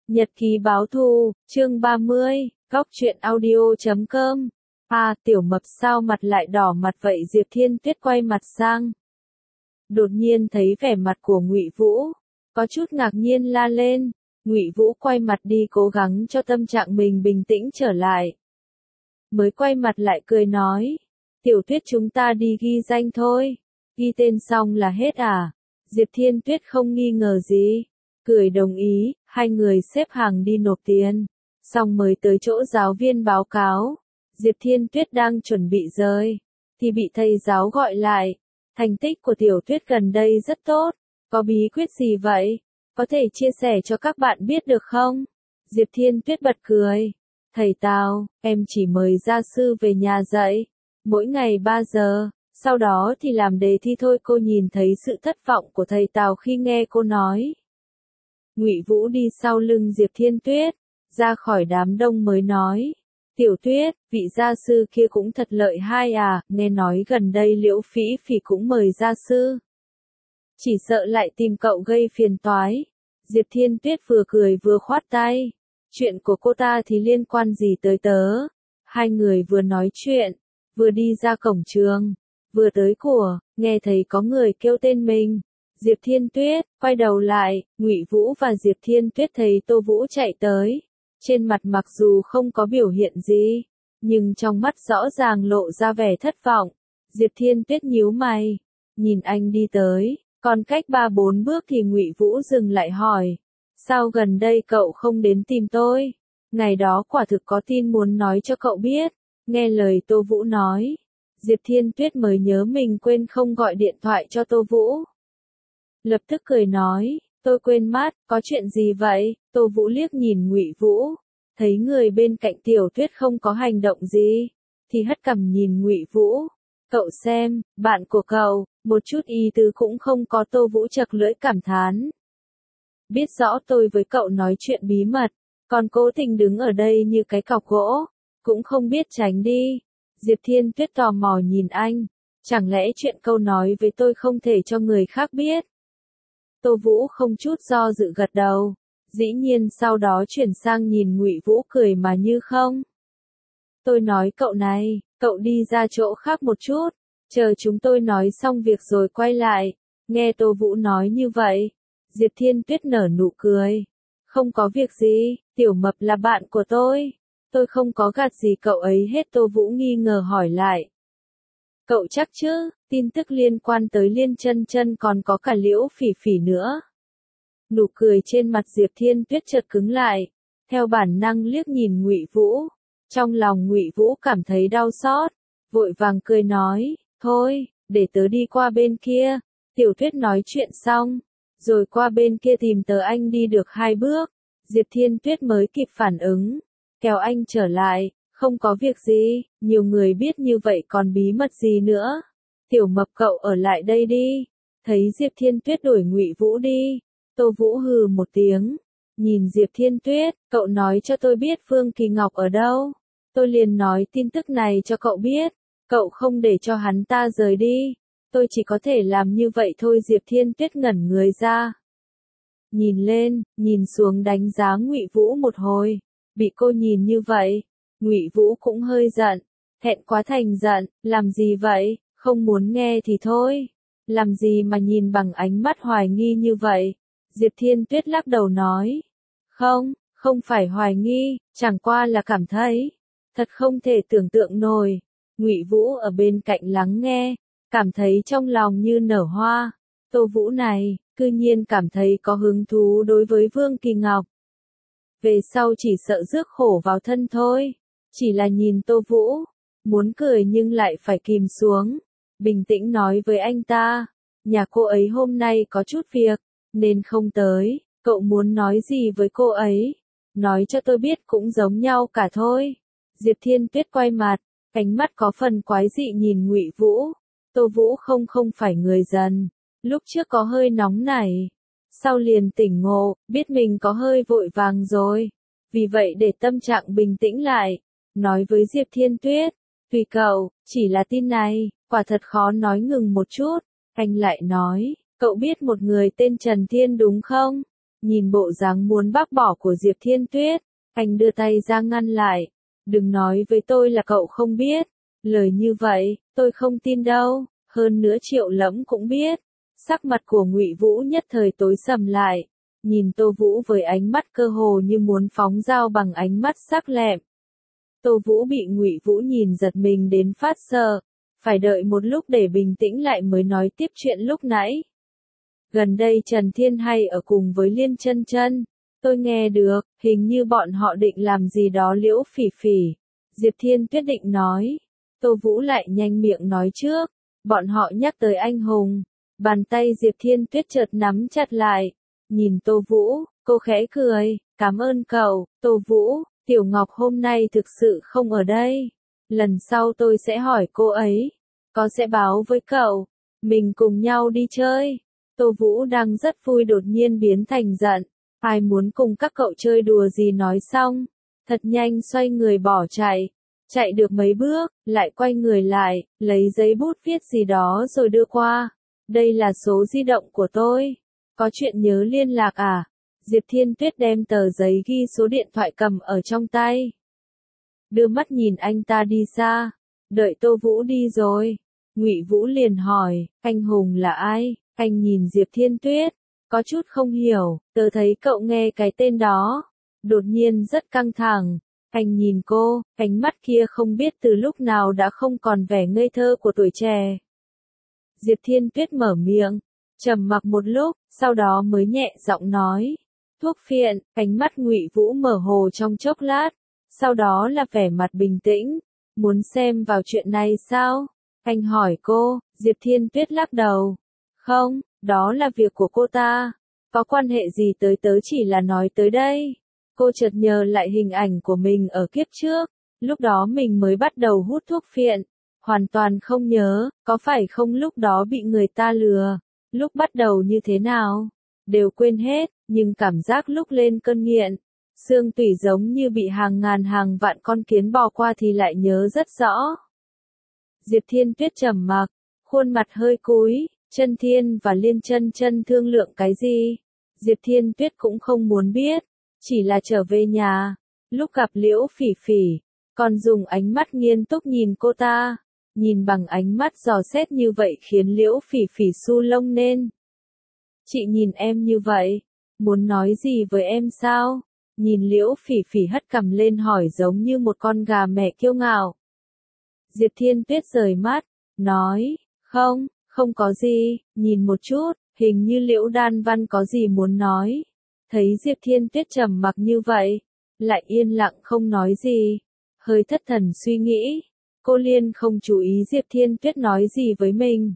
Nhật ký báo thù, chương 30, góc truyện audio.com. Tiểu Mập sao mặt lại đỏ mặt vậy? Diệp Thiên Tuyết quay mặt sang. Đột nhiên thấy vẻ mặt của Ngụy Vũ, có chút ngạc nhiên la lên. Ngụy Vũ quay mặt đi cố gắng cho tâm trạng mình bình tĩnh trở lại. Mới quay mặt lại cười nói, Tiểu Tuyết chúng ta đi ghi danh thôi, ghi tên xong là hết à? Diệp Thiên Tuyết không nghi ngờ gì, cười đồng ý, hai người xếp hàng đi nộp tiền, xong mới tới chỗ giáo viên báo cáo. Diệp Thiên Tuyết đang chuẩn bị rời, thì bị thầy giáo gọi lại. Thành tích của Tiểu Tuyết gần đây rất tốt, có bí quyết gì vậy? Có thể chia sẻ cho các bạn biết được không? Diệp Thiên Tuyết bật cười. Thầy Tào, em chỉ mời gia sư về nhà dạy, mỗi ngày 3 giờ, sau đó thì làm đề thi thôi. Cô nhìn thấy sự thất vọng của thầy Tào khi nghe cô nói. Ngụy Vũ đi sau lưng Diệp Thiên Tuyết, ra khỏi đám đông mới nói. Tiểu Tuyết, vị gia sư kia cũng thật lợi hai à, nghe nói gần đây Liễu Phỉ Phỉ cũng mời gia sư. Chỉ sợ lại tìm cậu gây phiền toái. Diệp Thiên Tuyết vừa cười vừa khoát tay. Chuyện của cô ta thì liên quan gì tới tớ? Hai người vừa nói chuyện, vừa đi ra cổng trường, vừa tới cửa, nghe thấy có người kêu tên mình. Diệp Thiên Tuyết, quay đầu lại, Ngụy Vũ và Diệp Thiên Tuyết thấy Tô Vũ chạy tới. Trên mặt mặc dù không có biểu hiện gì, nhưng trong mắt rõ ràng lộ ra vẻ thất vọng. Diệp Thiên Tuyết nhíu mày, nhìn anh đi tới, còn cách 3-4 bước thì Ngụy Vũ dừng lại hỏi. Sao gần đây cậu không đến tìm tôi? Ngày đó quả thực có tin muốn nói cho cậu biết. Nghe lời Tô Vũ nói, Diệp Thiên Tuyết mới nhớ mình quên không gọi điện thoại cho Tô Vũ. Lập tức cười nói, tôi quên mất, có chuyện gì vậy? Tô Vũ liếc nhìn Ngụy Vũ, thấy người bên cạnh Tiểu Tuyết không có hành động gì, thì hất cằm nhìn Ngụy Vũ. Cậu xem, bạn của cậu, một chút ý tứ cũng không có. Tô Vũ chật lưỡi cảm thán. Biết rõ tôi với cậu nói chuyện bí mật, còn cố tình đứng ở đây như cái cọc gỗ, cũng không biết tránh đi. Diệp Thiên Tuyết tò mò nhìn anh, chẳng lẽ chuyện câu nói với tôi không thể cho người khác biết? Tô Vũ không chút do dự gật đầu, dĩ nhiên sau đó chuyển sang nhìn Ngụy Vũ cười mà như không. Tôi nói cậu này, cậu đi ra chỗ khác một chút, chờ chúng tôi nói xong việc rồi quay lại. Nghe Tô Vũ nói như vậy, Diệp Thiên Tuyết nở nụ cười. Không có việc gì, Tiểu Mập là bạn của tôi không có gạt gì cậu ấy hết. Tô Vũ nghi ngờ hỏi lại. Cậu chắc chứ, tin tức liên quan tới Liên Chân Chân còn có cả Liễu Phỉ Phỉ nữa. Nụ cười trên mặt Diệp Thiên Tuyết chợt cứng lại, theo bản năng liếc nhìn Ngụy Vũ. Trong lòng Ngụy Vũ cảm thấy đau xót, vội vàng cười nói, thôi, để tớ đi qua bên kia. Tiểu Tuyết nói chuyện xong, rồi qua bên kia tìm tớ. Anh đi được 2 bước, Diệp Thiên Tuyết mới kịp phản ứng, kéo anh trở lại. Không có việc gì, nhiều người biết như vậy còn bí mật gì nữa. Tiểu Mập cậu ở lại đây đi. Thấy Diệp Thiên Tuyết đuổi Ngụy Vũ đi, Tô Vũ hừ một tiếng, nhìn Diệp Thiên Tuyết, cậu nói cho tôi biết Phương Kỳ Ngọc ở đâu, tôi liền nói tin tức này cho cậu biết, cậu không để cho hắn ta rời đi, tôi chỉ có thể làm như vậy thôi. Diệp Thiên Tuyết ngẩn người ra, nhìn lên, nhìn xuống đánh giá Ngụy Vũ một hồi, bị cô nhìn như vậy, Ngụy Vũ cũng hơi giận, thẹn quá thành giận, làm gì vậy, không muốn nghe thì thôi, làm gì mà nhìn bằng ánh mắt hoài nghi như vậy. Diệp Thiên Tuyết lắc đầu nói, không phải hoài nghi, chẳng qua là cảm thấy, thật không thể tưởng tượng nổi. Ngụy Vũ ở bên cạnh lắng nghe, cảm thấy trong lòng như nở hoa. Tô Vũ này, cư nhiên cảm thấy có hứng thú đối với Vương Kỳ Ngọc. Về sau chỉ sợ rước khổ vào thân thôi. Chỉ là nhìn Tô Vũ, muốn cười nhưng lại phải kìm xuống, bình tĩnh nói với anh ta, nhà cô ấy hôm nay có chút việc, nên không tới, cậu muốn nói gì với cô ấy, nói cho tôi biết cũng giống nhau cả thôi. Diệp Thiên Tuyết quay mặt, ánh mắt có phần quái dị nhìn Ngụy Vũ. Tô Vũ không phải người dần, lúc trước có hơi nóng nảy, sau liền tỉnh ngộ, biết mình có hơi vội vàng rồi, vì vậy để tâm trạng bình tĩnh lại, nói với Diệp Thiên Tuyết, tùy cậu, chỉ là tin này, quả thật khó nói. Ngừng một chút, anh lại nói, cậu biết một người tên Trần Thiên đúng không? Nhìn bộ dáng muốn bác bỏ của Diệp Thiên Tuyết, anh đưa tay ra ngăn lại. Đừng nói với tôi là cậu không biết. Lời như vậy, tôi không tin đâu. Hơn nữa Triệu Lẫm cũng biết. Sắc mặt của Ngụy Vũ nhất thời tối sầm lại. Nhìn Tô Vũ với ánh mắt cơ hồ như muốn phóng dao bằng ánh mắt sắc lẹm. Tô Vũ bị Ngụy Vũ nhìn giật mình đến phát sợ. Phải đợi một lúc để bình tĩnh lại mới nói tiếp chuyện lúc nãy. Gần đây Trần Thiên hay ở cùng với Liên Chân Chân. Tôi nghe được, hình như bọn họ định làm gì đó Liễu Phỉ Phỉ. Diệp Thiên Tuyết định nói. Tô Vũ lại nhanh miệng nói trước. Bọn họ nhắc tới anh hùng. Bàn tay Diệp Thiên Tuyết chợt nắm chặt lại. Nhìn Tô Vũ, cô khẽ cười. Cảm ơn cậu, Tô Vũ. Tiểu Ngọc hôm nay thực sự không ở đây. Lần sau tôi sẽ hỏi cô ấy. Có sẽ báo với cậu. Mình cùng nhau đi chơi. Tô Vũ đang rất vui đột nhiên biến thành giận. Ai muốn cùng các cậu chơi đùa gì nói xong. Thật nhanh xoay người bỏ chạy. Chạy được mấy bước, lại quay người lại, lấy giấy bút viết gì đó rồi đưa qua. Đây là số di động của tôi. Có chuyện nhớ liên lạc à? Diệp Thiên Tuyết đem tờ giấy ghi số điện thoại cầm ở trong tay. Đưa mắt nhìn anh ta đi xa. Đợi Tô Vũ đi rồi. Ngụy Vũ liền hỏi, anh hùng là ai? Anh nhìn Diệp Thiên Tuyết. Có chút không hiểu, tớ thấy cậu nghe cái tên đó. Đột nhiên rất căng thẳng. Anh nhìn cô, ánh mắt kia không biết từ lúc nào đã không còn vẻ ngây thơ của tuổi trẻ. Diệp Thiên Tuyết mở miệng, trầm mặc một lúc, sau đó mới nhẹ giọng nói. Thuốc phiện, ánh mắt Ngụy Vũ mở hồ trong chốc lát, sau đó là vẻ mặt bình tĩnh. Muốn xem vào chuyện này sao? Anh hỏi cô, Diệp Thiên Tuyết lắc đầu. Không, đó là việc của cô ta. Có quan hệ gì tới tớ chỉ là nói tới đây. Cô chợt nhớ lại hình ảnh của mình ở kiếp trước. Lúc đó mình mới bắt đầu hút thuốc phiện. Hoàn toàn không nhớ, có phải không lúc đó bị người ta lừa. Lúc bắt đầu như thế nào? Đều quên hết, nhưng cảm giác lúc lên cơn nghiện. Xương tủy giống như bị hàng ngàn hàng vạn con kiến bò qua thì lại nhớ rất rõ. Diệp Thiên Tuyết trầm mặc, khuôn mặt hơi cúi. Chân Thiên và Liên Chân Chân thương lượng cái gì? Diệp Thiên Tuyết cũng không muốn biết. Chỉ là trở về nhà. Lúc gặp Liễu Phỉ Phỉ. Còn dùng ánh mắt nghiêm túc nhìn cô ta. Nhìn bằng ánh mắt dò xét như vậy khiến Liễu Phỉ Phỉ su lông nên. Chị nhìn em như vậy. Muốn nói gì với em sao? Nhìn Liễu Phỉ Phỉ hất cằm lên hỏi giống như một con gà mẹ kiêu ngạo. Diệp Thiên Tuyết rời mắt. Nói. Không có gì, nhìn một chút, hình như Liễu Đan Văn có gì muốn nói. Thấy Diệp Thiên Tuyết trầm mặc như vậy, lại yên lặng không nói gì. Hơi thất thần suy nghĩ, cô Liên không chú ý Diệp Thiên Tuyết nói gì với mình.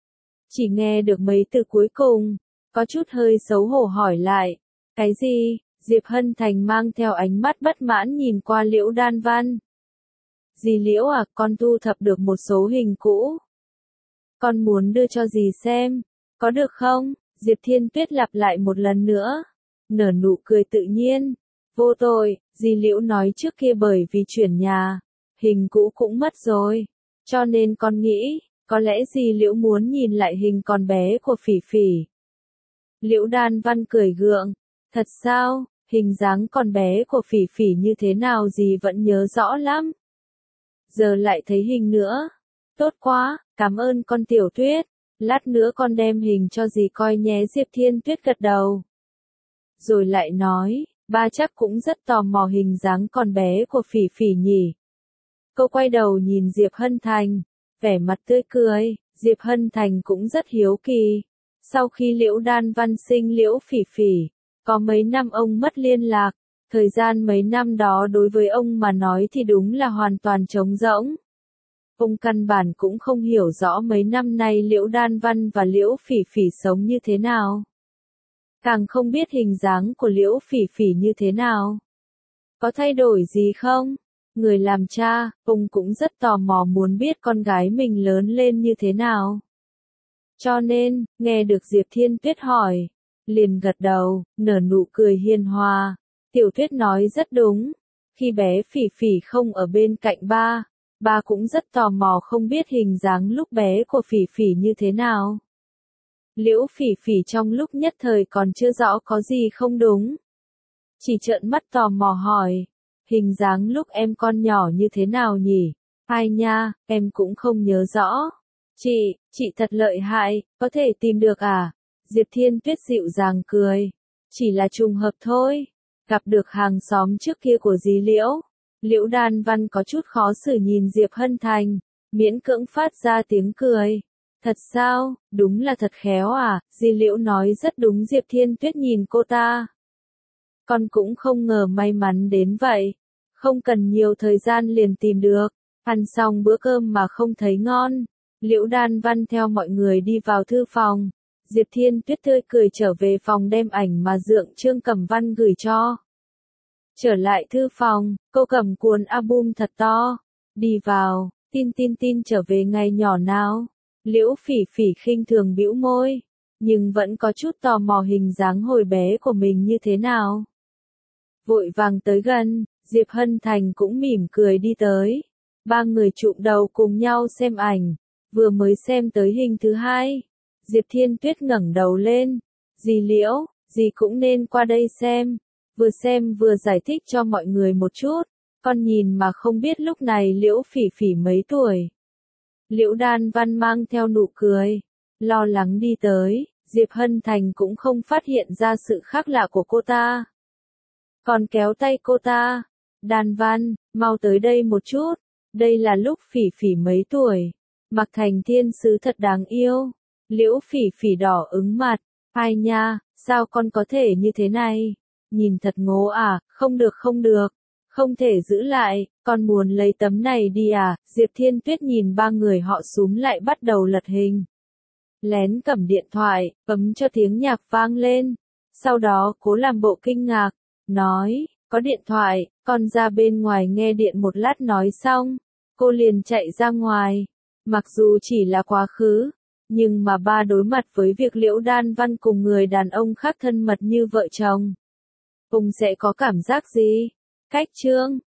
Chỉ nghe được mấy từ cuối cùng, có chút hơi xấu hổ hỏi lại. Cái gì? Diệp Hân Thành mang theo ánh mắt bất mãn nhìn qua Liễu Đan Văn. Dì Liễu à, con thu thập được một số hình cũ. Con muốn đưa cho dì xem, có được không? Diệp Thiên Tuyết lặp lại một lần nữa, nở nụ cười tự nhiên. Vô tội, dì Liễu nói trước kia bởi vì chuyển nhà, hình cũ cũng mất rồi. Cho nên con nghĩ, có lẽ dì Liễu muốn nhìn lại hình con bé của Phỉ Phỉ. Liễu Đan Văn cười gượng, thật sao, hình dáng con bé của Phỉ Phỉ như thế nào dì vẫn nhớ rõ lắm. Giờ lại thấy hình nữa. Tốt quá, cảm ơn con Tiểu Tuyết. Lát nữa con đem hình cho dì coi nhé. Diệp Thiên Tuyết gật đầu. Rồi lại nói, ba chắc cũng rất tò mò hình dáng con bé của Phỉ Phỉ nhỉ. Cô quay đầu nhìn Diệp Hân Thành, vẻ mặt tươi cười. Diệp Hân Thành cũng rất hiếu kỳ. Sau khi Liễu Đan Văn sinh Liễu Phỉ Phỉ, có mấy năm ông mất liên lạc. Thời gian mấy năm đó đối với ông mà nói thì đúng là hoàn toàn trống rỗng. Ông căn bản cũng không hiểu rõ mấy năm nay Liễu Đan Văn và Liễu Phỉ Phỉ sống như thế nào. Càng không biết hình dáng của Liễu Phỉ Phỉ như thế nào. Có thay đổi gì không? Người làm cha, ông cũng rất tò mò muốn biết con gái mình lớn lên như thế nào. Cho nên, nghe được Diệp Thiên Tuyết hỏi, liền gật đầu, nở nụ cười hiền hòa. Tiểu Tuyết nói rất đúng. Khi bé Phỉ Phỉ không ở bên cạnh ba cũng rất tò mò không biết hình dáng lúc bé của Phỉ Phỉ như thế nào. Liễu Phỉ Phỉ trong lúc nhất thời còn chưa rõ có gì không đúng. Chỉ trợn mắt tò mò hỏi, hình dáng lúc em con nhỏ như thế nào nhỉ? Ai nha, em cũng không nhớ rõ. Chị thật lợi hại, có thể tìm được à? Diệp Thiên Tuyết dịu dàng cười. Chỉ là trùng hợp thôi. Gặp được hàng xóm trước kia của dì Liễu. Liễu Đan Văn có chút khó xử nhìn Diệp Hân Thành, miễn cưỡng phát ra tiếng cười. Thật sao, đúng là thật khéo à, dì Liễu nói rất đúng. Diệp Thiên Tuyết nhìn cô ta. Con cũng không ngờ may mắn đến vậy. Không cần nhiều thời gian liền tìm được. Ăn xong bữa cơm mà không thấy ngon. Liễu Đan Văn theo mọi người đi vào thư phòng. Diệp Thiên Tuyết tươi cười trở về phòng đem ảnh mà Dượng Trương Cẩm Văn gửi cho. Trở lại thư phòng, cô cầm cuốn album thật to. Đi vào, tin trở về ngày nhỏ nào. Liễu Phỉ Phỉ khinh thường bĩu môi, nhưng vẫn có chút tò mò hình dáng hồi bé của mình như thế nào. Vội vàng tới gần, Diệp Hân Thành cũng mỉm cười đi tới. Ba người chụm đầu cùng nhau xem ảnh, vừa mới xem tới hình thứ hai. Diệp Thiên Tuyết ngẩng đầu lên, dì Liễu, dì cũng nên qua đây xem vừa giải thích cho mọi người một chút. Con nhìn mà không biết lúc này Liễu Phỉ Phỉ mấy tuổi. Liễu Đan Văn mang theo nụ cười, lo lắng đi tới, Diệp Hân Thành cũng không phát hiện ra sự khác lạ của cô ta. Còn kéo tay cô ta, Đan Văn, mau tới đây một chút, đây là lúc Phỉ Phỉ mấy tuổi, mặc thành thiên sứ thật đáng yêu. Liễu Phỉ Phỉ đỏ ứng mặt, ai nha, sao con có thể như thế này, nhìn thật ngố à, không được, không thể giữ lại, con muốn lấy tấm này đi à. Diệp Thiên Tuyết nhìn ba người họ xúm lại bắt đầu lật hình. Lén cầm điện thoại, bấm cho tiếng nhạc vang lên, sau đó cố làm bộ kinh ngạc, nói, có điện thoại, con ra bên ngoài nghe điện một lát. Nói xong, cô liền chạy ra ngoài. Mặc dù chỉ là quá khứ, nhưng mà ba đối mặt với việc Liễu Đan Văn cùng người đàn ông khác thân mật như vợ chồng, ông sẽ có cảm giác gì? Cách chương